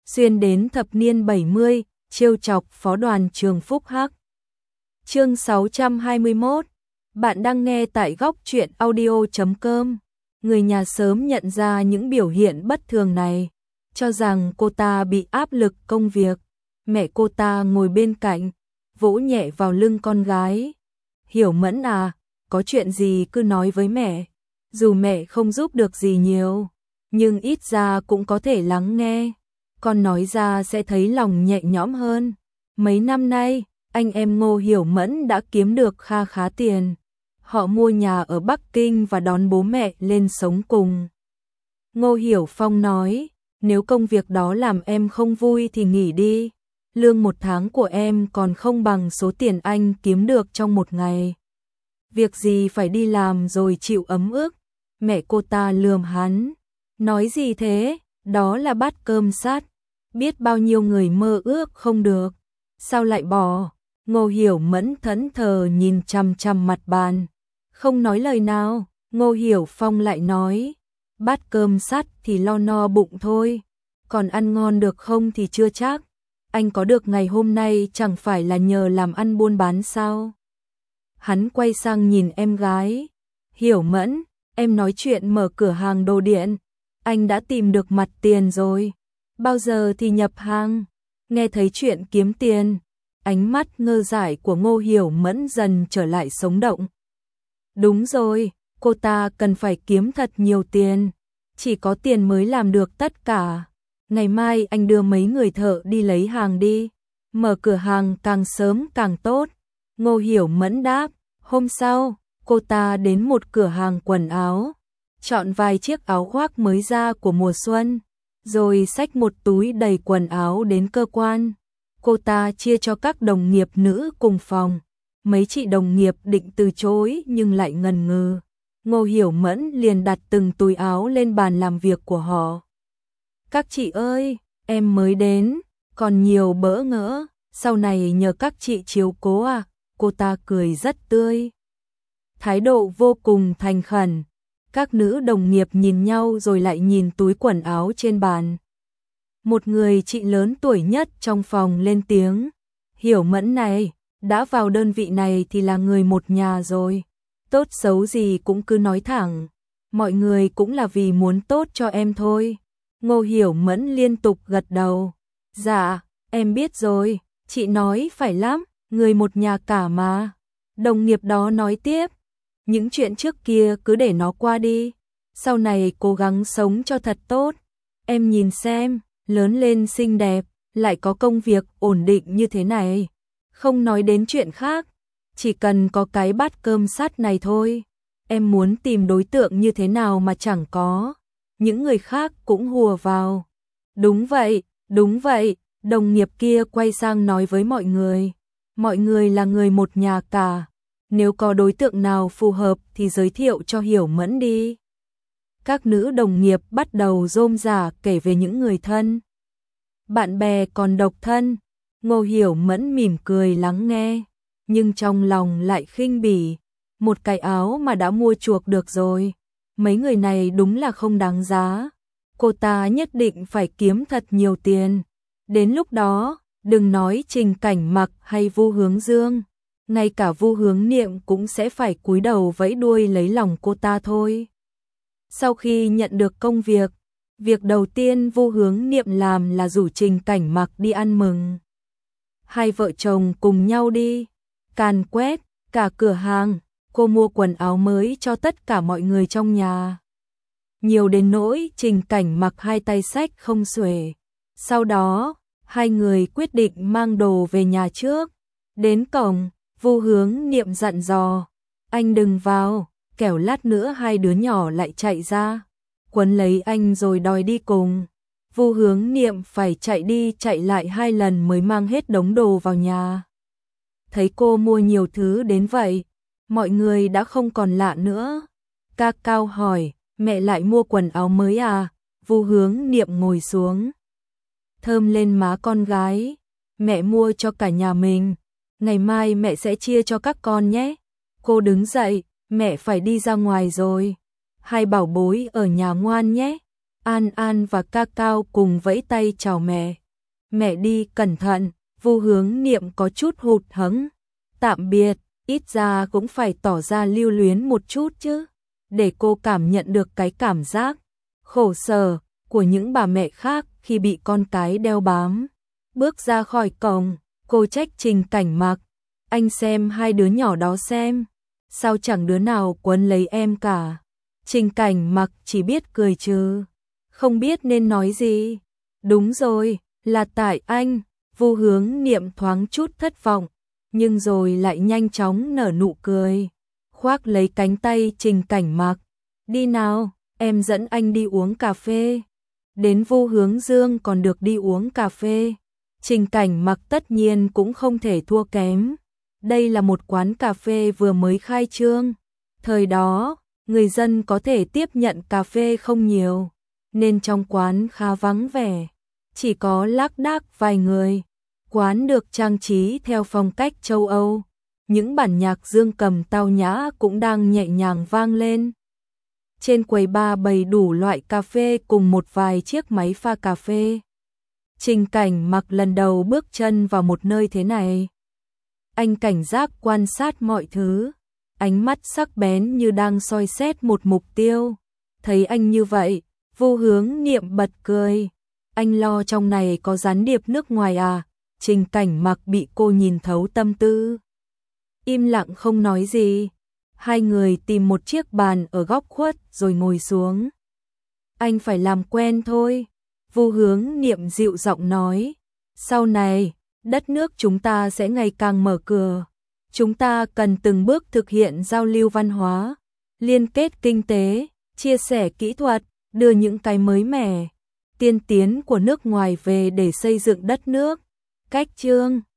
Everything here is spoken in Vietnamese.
xuyên đến thập niên 70, trêu chọc phó đoàn trường Phúc Hắc. Chương 621. Bạn đang nghe tại góc truyện audio.com. Người nhà sớm nhận ra những biểu hiện bất thường này, cho rằng cô ta bị áp lực công việc. Mẹ cô ta ngồi bên cạnh, vỗ nhẹ vào lưng con gái. Hiểu Mẫn à, có chuyện gì cứ nói với mẹ. Dù mẹ không giúp được gì nhiều, nhưng ít ra cũng có thể lắng nghe. Con nói ra sẽ thấy lòng nhẹ nhõm hơn. Mấy năm nay, anh em Ngô Hiểu Mẫn đã kiếm được kha khá tiền. Họ mua nhà ở Bắc Kinh và đón bố mẹ lên sống cùng. Ngô Hiểu Phong nói, nếu công việc đó làm em không vui thì nghỉ đi. Lương một tháng của em còn không bằng số tiền anh kiếm được trong một ngày. Việc gì phải đi làm rồi chịu ấm ức. Mẹ cô ta lườm hắn. Nói gì thế, đó là bát cơm sắt. Biết bao nhiêu người mơ ước không được. Sao lại bỏ? Ngô Hiểu Mẫn thẫn thờ nhìn chằm chằm mặt bàn. Không nói lời nào, Ngô Hiểu Phong lại nói. Bát cơm sắt thì lo no bụng thôi. Còn ăn ngon được không thì chưa chắc. Anh có được ngày hôm nay chẳng phải là nhờ làm ăn buôn bán sao? Hắn quay sang nhìn em gái. Hiểu Mẫn, em nói chuyện mở cửa hàng đồ điện. Anh đã tìm được mặt tiền rồi. Bao giờ thì nhập hàng? Nghe thấy chuyện kiếm tiền, ánh mắt ngơ dại của Ngô Hiểu Mẫn dần trở lại sống động. Đúng rồi, cô ta cần phải kiếm thật nhiều tiền. Chỉ có tiền mới làm được tất cả. Ngày mai anh đưa mấy người thợ đi lấy hàng đi. Mở cửa hàng càng sớm càng tốt. Ngô Hiểu Mẫn đáp. Hôm sau, cô ta đến một cửa hàng quần áo. Chọn vài chiếc áo khoác mới ra của mùa xuân. Rồi xách một túi đầy quần áo đến cơ quan. Cô ta chia cho các đồng nghiệp nữ cùng phòng. Mấy chị đồng nghiệp định từ chối nhưng lại ngần ngừ. Ngô Hiểu Mẫn liền đặt từng túi áo lên bàn làm việc của họ. Các chị ơi, em mới đến, còn nhiều bỡ ngỡ, sau này nhờ các chị chiếu cố à, cô ta cười rất tươi. Thái độ vô cùng thành khẩn. Các nữ đồng nghiệp nhìn nhau rồi lại nhìn túi quần áo trên bàn. Một người chị lớn tuổi nhất trong phòng lên tiếng. Hiểu Mẫn này, đã vào đơn vị này thì là người một nhà rồi. Tốt xấu gì cũng cứ nói thẳng. Mọi người cũng là vì muốn tốt cho em thôi. Ngô Hiểu Mẫn liên tục gật đầu. Dạ, em biết rồi, chị nói phải lắm, người một nhà cả mà. Đồng nghiệp đó nói tiếp. Những chuyện trước kia cứ để nó qua đi. Sau này cố gắng sống cho thật tốt. Em nhìn xem, lớn lên xinh đẹp, lại có công việc ổn định như thế này. Không nói đến chuyện khác, chỉ cần có cái bát cơm sắt này thôi. Em muốn tìm đối tượng như thế nào mà chẳng có. Những người khác cũng hùa vào. Đúng vậy, đồng nghiệp kia quay sang nói với mọi người. Mọi người là người một nhà cả. Nếu có đối tượng nào phù hợp thì giới thiệu cho Hiểu Mẫn đi. Các nữ đồng nghiệp bắt đầu rôm rả kể về những người thân. Bạn bè còn độc thân. Ngô Hiểu Mẫn mỉm cười lắng nghe, nhưng trong lòng lại khinh bỉ. Một cái áo mà đã mua chuộc được rồi. Mấy người này đúng là không đáng giá. Cô ta nhất định phải kiếm thật nhiều tiền. Đến lúc đó, đừng nói Trình Cảnh Mặc hay Vu Hướng Dương. Ngay cả Vu Hướng Niệm cũng sẽ phải cúi đầu vẫy đuôi lấy lòng cô ta thôi. Sau khi nhận được công việc, việc đầu tiên Vu Hướng Niệm làm là rủ Trình Cảnh Mặc đi ăn mừng. Hai vợ chồng cùng nhau đi, càn quét cả cửa hàng, cô mua quần áo mới cho tất cả mọi người trong nhà. Nhiều đến nỗi Trình Cảnh Mặc hai tay xách không xuể. Sau đó, hai người quyết định mang đồ về nhà trước. Đến cổng, Vu Hướng Niệm dặn dò, anh đừng vào, kẻo lát nữa hai đứa nhỏ lại chạy ra, quấn lấy anh rồi đòi đi cùng. Vu Hướng Niệm phải chạy đi chạy lại 2 lần mới mang hết đống đồ vào nhà. Thấy cô mua nhiều thứ đến vậy, mọi người đã không còn lạ nữa. Ca Cao hỏi, mẹ lại mua quần áo mới à? Vu Hướng Niệm ngồi xuống, thơm lên má con gái. Mẹ mua cho cả nhà mình. Ngày mai mẹ sẽ chia cho các con nhé. Cô đứng dậy, mẹ phải đi ra ngoài rồi. Hai bảo bối ở nhà ngoan nhé. An An và Ca Cao cùng vẫy tay chào mẹ. Mẹ đi cẩn thận, Vu Hướng Niệm có chút hụt hẫng. Tạm biệt, ít ra cũng phải tỏ ra lưu luyến một chút chứ, để cô cảm nhận được cái cảm giác khổ sở của những bà mẹ khác khi bị con cái đeo bám. Bước ra khỏi cổng, cô trách Trình Cảnh Mặc, anh xem hai đứa nhỏ đó xem, sao chẳng đứa nào quấn lấy em cả. Trình Cảnh Mặc chỉ biết cười trừ, không biết nên nói gì. Đúng rồi, là tại anh. Vu Hướng Niệm thoáng chút thất vọng, nhưng rồi lại nhanh chóng nở nụ cười, khoác lấy cánh tay Trình Cảnh Mặc. Đi nào, em dẫn anh đi uống cà phê. Đến Vu Hướng Dương còn được đi uống cà phê. Trình Cảnh Mặc tất nhiên cũng không thể thua kém. Đây là một quán cà phê vừa mới khai trương. Thời đó, người dân có thể tiếp nhận cà phê không nhiều, nên trong quán khá vắng vẻ, chỉ có lác đác vài người. Quán được trang trí theo phong cách châu Âu, những bản nhạc dương cầm tao nhã cũng đang nhẹ nhàng vang lên. Trên quầy bar bày đủ loại cà phê cùng một vài chiếc máy pha cà phê. Trình Cảnh Mặc lần đầu bước chân vào một nơi thế này. Anh cảnh giác quan sát mọi thứ, ánh mắt sắc bén như đang soi xét một mục tiêu. Thấy anh như vậy, Vu Hướng Niệm bật cười. Anh lo trong này có gián điệp nước ngoài à? Trình Cảnh Mặc bị cô nhìn thấu tâm tư, im lặng không nói gì. Hai người tìm một chiếc bàn ở góc khuất rồi ngồi xuống. Anh phải làm quen thôi, Vu Hướng Niệm dịu giọng nói. Sau này, đất nước chúng ta sẽ ngày càng mở cửa. Chúng ta cần từng bước thực hiện giao lưu văn hóa, liên kết kinh tế, chia sẻ kỹ thuật, đưa những cái mới mẻ, tiên tiến của nước ngoài về để xây dựng đất nước. Cách chương